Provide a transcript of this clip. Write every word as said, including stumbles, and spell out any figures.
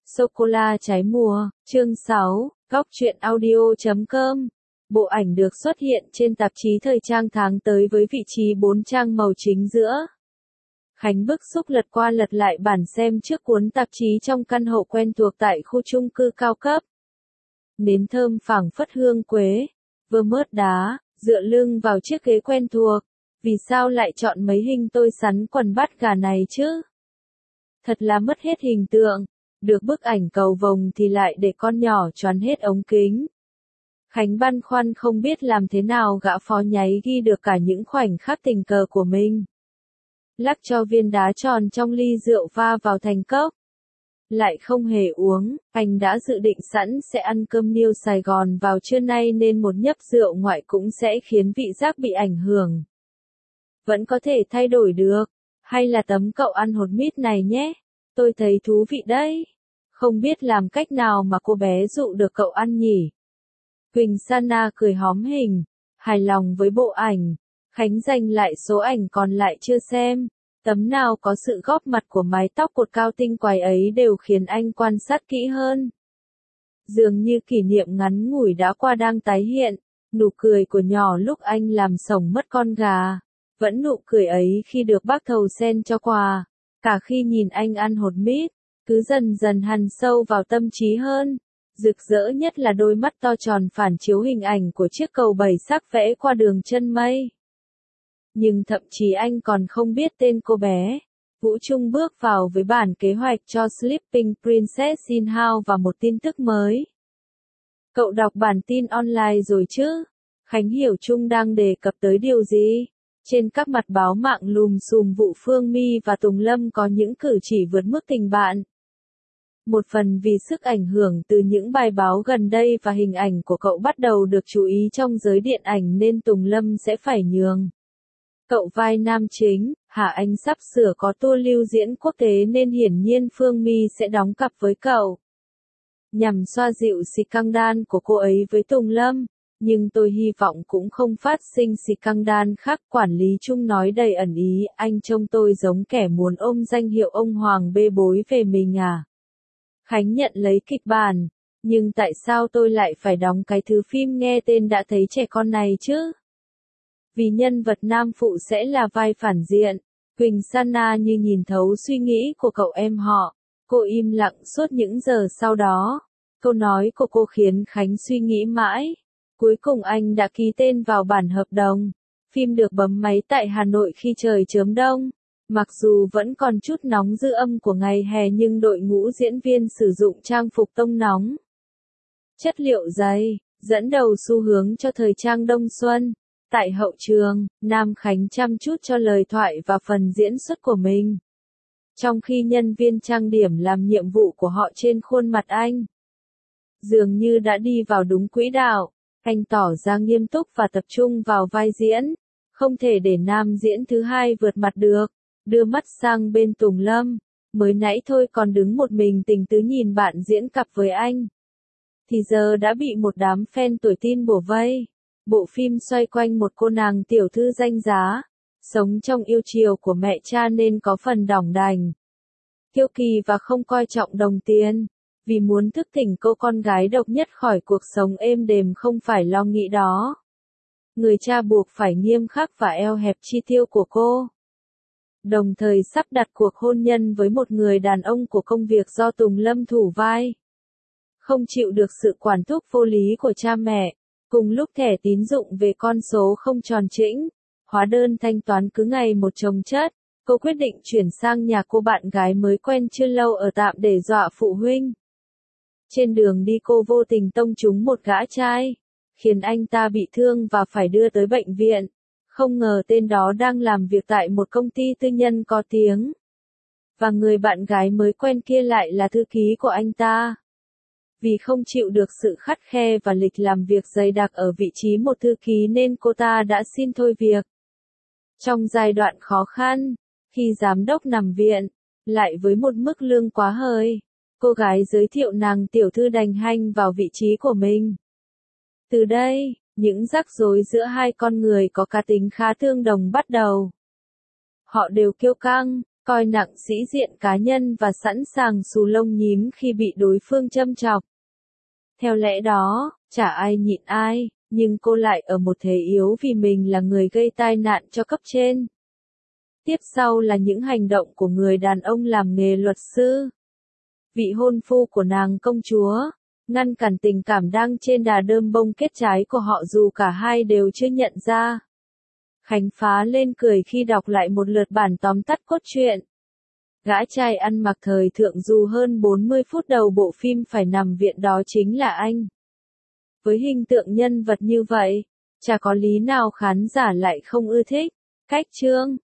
Sô-cô-la trái mùa, chương sáu, góc truyện audio chấm com. Bộ ảnh được xuất hiện trên tạp chí thời trang tháng tới với vị trí bốn trang màu chính giữa. Khánh bức xúc lật qua lật lại bản xem trước cuốn tạp chí trong căn hộ quen thuộc tại khu chung cư cao cấp. Nến thơm phảng phất hương quế, vơ mớt đá, dựa lưng vào chiếc ghế quen thuộc. Vì sao lại chọn mấy hình tôi sắn quần bắt gà này chứ? Thật là mất hết hình tượng. Được bức ảnh cầu vồng thì lại để con nhỏ choán hết ống kính. Khánh băn khoăn không biết làm thế nào gã phó nháy ghi được cả những khoảnh khắc tình cờ của mình. Lắc cho viên đá tròn trong ly rượu va vào thành cốc. Lại không hề uống, anh đã dự định sẵn sẽ ăn cơm niêu Sài Gòn vào trưa nay nên một nhấp rượu ngoại cũng sẽ khiến vị giác bị ảnh hưởng. Vẫn có thể thay đổi được, hay là tấm cậu ăn hột mít này nhé, tôi thấy thú vị đấy. Không biết làm cách nào mà cô bé dụ được cậu ăn nhỉ? Quỳnh Sana cười hóm hình, hài lòng với bộ ảnh. Khánh dành lại số ảnh còn lại chưa xem. Tấm nào có sự góp mặt của mái tóc cột cao tinh quái ấy đều khiến anh quan sát kỹ hơn. Dường như kỷ niệm ngắn ngủi đã qua đang tái hiện, nụ cười của nhỏ lúc anh làm sổng mất con gà. Vẫn nụ cười ấy khi được bác thầu sen cho quà. Cả khi nhìn anh ăn hột mít, cứ dần dần hằn sâu vào tâm trí hơn. Rực rỡ nhất là đôi mắt to tròn phản chiếu hình ảnh của chiếc cầu bảy sắc vẽ qua đường chân mây. Nhưng thậm chí anh còn không biết tên cô bé. Vũ Trung bước vào với bản kế hoạch cho Sleeping Princess in House và một tin tức mới. Cậu đọc bản tin online rồi chứ? Khánh hiểu Trung đang đề cập tới điều gì? Trên các mặt báo mạng lùm xùm vụ Phương My và Tùng Lâm có những cử chỉ vượt mức tình bạn. Một phần vì sức ảnh hưởng từ những bài báo gần đây và hình ảnh của cậu bắt đầu được chú ý trong giới điện ảnh nên Tùng Lâm sẽ phải nhường. Cậu vai nam chính, Hà Anh sắp sửa có tour lưu diễn quốc tế nên hiển nhiên Phương My sẽ đóng cặp với cậu. Nhằm xoa dịu scandal của cô ấy với Tùng Lâm. Nhưng tôi hy vọng cũng không phát sinh scandal khác. Quản lý Trung nói đầy ẩn ý, anh trông tôi giống kẻ muốn ôm danh hiệu ông hoàng bê bối về mình à? Khánh nhận lấy kịch bản, nhưng tại sao tôi lại phải đóng cái thứ phim nghe tên đã thấy trẻ con này chứ? Vì nhân vật nam phụ sẽ là vai phản diện. Quỳnh Sana như nhìn thấu suy nghĩ của cậu em họ. Cô im lặng suốt những giờ sau đó. Câu nói của cô khiến Khánh suy nghĩ mãi. Cuối cùng anh đã ký tên vào bản hợp đồng. Phim được bấm máy tại Hà Nội khi trời chớm đông. Mặc dù vẫn còn chút nóng dư âm của ngày hè nhưng đội ngũ diễn viên sử dụng trang phục tông nóng. Chất liệu dày, dẫn đầu xu hướng cho thời trang đông xuân. Tại hậu trường, Nam Khánh chăm chút cho lời thoại và phần diễn xuất của mình. Trong khi nhân viên trang điểm làm nhiệm vụ của họ trên khuôn mặt anh. Dường như đã đi vào đúng quỹ đạo. Anh tỏ ra nghiêm túc và tập trung vào vai diễn. Không thể để nam diễn thứ hai vượt mặt được. Đưa mắt sang bên Tùng Lâm. Mới nãy thôi còn đứng một mình tình tứ nhìn bạn diễn cặp với anh. Thì giờ đã bị một đám fan tuổi teen bủa vây. Bộ phim xoay quanh một cô nàng tiểu thư danh giá. Sống trong yêu chiều của mẹ cha nên có phần đỏng đành. Kiêu kỳ và không coi trọng đồng tiền. Vì muốn thức tỉnh cô con gái độc nhất khỏi cuộc sống êm đềm không phải lo nghĩ đó. Người cha buộc phải nghiêm khắc và eo hẹp chi tiêu của cô. Đồng thời sắp đặt cuộc hôn nhân với một người đàn ông của công việc do Tùng Lâm thủ vai. Không chịu được sự quản thúc vô lý của cha mẹ. Cùng lúc thẻ tín dụng về con số không tròn chỉnh. Hóa đơn thanh toán cứ ngày một chồng chất. Cô quyết định chuyển sang nhà cô bạn gái mới quen chưa lâu ở tạm để dọa phụ huynh. Trên đường đi cô vô tình tông trúng một gã trai, khiến anh ta bị thương và phải đưa tới bệnh viện. Không ngờ tên đó đang làm việc tại một công ty tư nhân có tiếng. Và người bạn gái mới quen kia lại là thư ký của anh ta. Vì không chịu được sự khắt khe và lịch làm việc dày đặc ở vị trí một thư ký nên cô ta đã xin thôi việc. Trong giai đoạn khó khăn, khi giám đốc nằm viện, lại với một mức lương quá hời. Cô gái giới thiệu nàng tiểu thư đành hanh vào vị trí của mình. Từ đây, những rắc rối giữa hai con người có cá tính khá tương đồng bắt đầu. Họ đều kiêu căng, coi nặng sĩ diện cá nhân và sẵn sàng xù lông nhím khi bị đối phương châm chọc. Theo lẽ đó, chả ai nhịn ai, nhưng cô lại ở một thế yếu vì mình là người gây tai nạn cho cấp trên. Tiếp sau là những hành động của người đàn ông làm nghề luật sư. Vị hôn phu của nàng công chúa, ngăn cản tình cảm đang trên đà đơm bông kết trái của họ dù cả hai đều chưa nhận ra. Khánh phá lên cười khi đọc lại một lượt bản tóm tắt cốt truyện. Gã trai ăn mặc thời thượng dù hơn bốn mươi phút đầu bộ phim phải nằm viện đó chính là anh. Với hình tượng nhân vật như vậy, chả có lý nào khán giả lại không ưa thích. Cách chương